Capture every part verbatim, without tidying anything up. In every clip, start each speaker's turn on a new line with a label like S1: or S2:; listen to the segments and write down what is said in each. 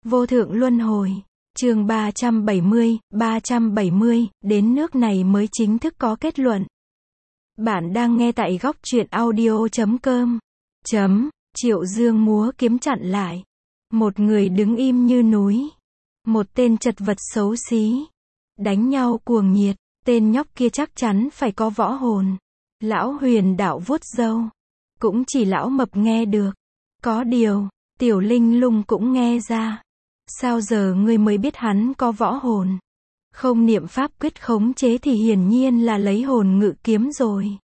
S1: Vô thượng luân hồi. Chương ba trăm bảy mươi, ba trăm bảy mươi, đến nước này mới chính thức có kết luận. Bạn đang nghe tại góc truyện audio chấm com. Chấm, Triệu Dương múa kiếm chặn lại. Một người đứng im như núi. Một tên chật vật xấu xí. Đánh nhau cuồng nhiệt, tên nhóc kia chắc chắn phải có võ hồn. Lão Huyền Đạo vuốt râu. Cũng chỉ lão mập nghe được. Có điều, Tiểu Linh Lung cũng nghe ra. Sao giờ ngươi mới biết hắn có võ hồn? Không niệm pháp quyết khống chế thì hiển nhiên là lấy hồn ngự kiếm rồi.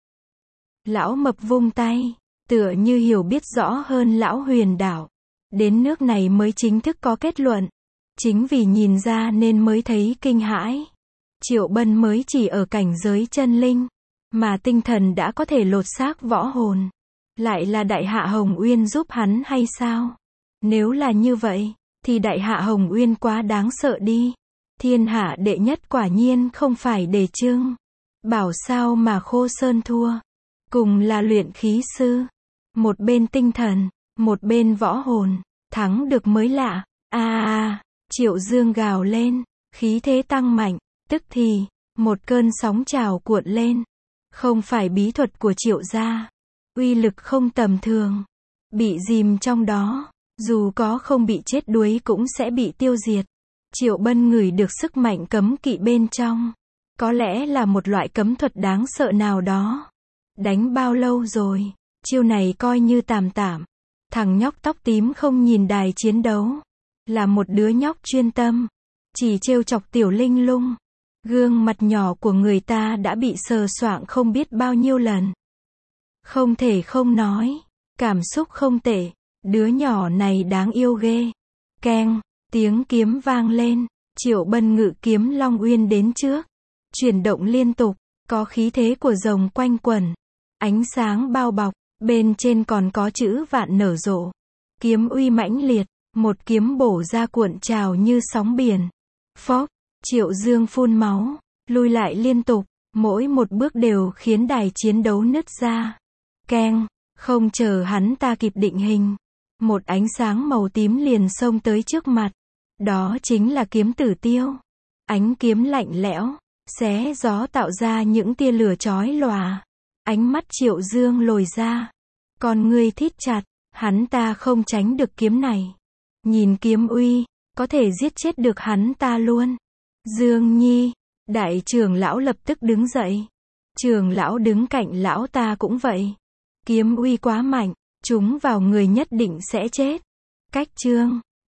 S1: Lão mập vung tay, tựa như hiểu biết rõ hơn lão Huyền Đạo. Đến nước này mới chính thức có kết luận. Chính vì nhìn ra nên mới thấy kinh hãi. Triệu Bân mới chỉ ở cảnh giới chân linh, mà tinh thần đã có thể lột xác võ hồn. Lại là Đại Hạ Hồng Uyên giúp hắn hay sao? Nếu là như vậy, thì Đại Hạ Hồng Uyên quá đáng sợ đi. Thiên hạ đệ nhất quả nhiên không phải Đề Trưng. Bảo sao mà Khô Sơn thua. Cùng là luyện khí sư. Một bên tinh thần, một bên võ hồn. Thắng được mới lạ. A à, à, Triệu Dương gào lên. Khí thế tăng mạnh. Tức thì, một cơn sóng trào cuộn lên. Không phải bí thuật của Triệu gia. Uy lực không tầm thường. Bị dìm trong đó. Dù có không bị chết đuối cũng sẽ bị tiêu diệt. Triệu Bân ngửi được sức mạnh cấm kỵ bên trong. Có lẽ là một loại cấm thuật đáng sợ nào đó. Đánh bao lâu rồi? Chiêu này coi như tạm tạm. Thằng nhóc tóc tím không nhìn đài chiến đấu. Là một đứa nhóc chuyên tâm. Chỉ trêu chọc Tiểu Linh Lung. Gương mặt nhỏ của người ta đã bị sờ soạng không biết bao nhiêu lần. Không thể không nói. Cảm xúc không tệ. Đứa nhỏ này đáng yêu ghê. Keng, tiếng kiếm vang lên. Triệu Bân ngự kiếm Long Uyên đến trước. Chuyển động liên tục. Có khí thế của rồng quanh quẩn. Ánh sáng bao bọc. Bên trên còn có chữ vạn nở rộ. Kiếm uy mãnh liệt. Một kiếm bổ ra cuộn trào như sóng biển. Phốc, Triệu Dương phun máu. Lui lại liên tục. Mỗi một bước đều khiến đài chiến đấu nứt ra. Keng, không chờ hắn ta kịp định hình. Một ánh sáng màu tím liền xông tới trước mặt. Đó chính là kiếm Tử Tiêu. Ánh kiếm lạnh lẽo, xé gió tạo ra những tia lửa chói lòa. Ánh mắt Triệu Dương lồi ra. Con ngươi thít chặt, hắn ta không tránh được kiếm này. Nhìn kiếm uy, có thể giết chết được hắn ta luôn. Dương Nhi, đại trưởng lão lập tức đứng dậy. Trưởng lão đứng cạnh lão ta cũng vậy. Kiếm uy quá mạnh. Chúng vào người nhất định sẽ chết. Cách chương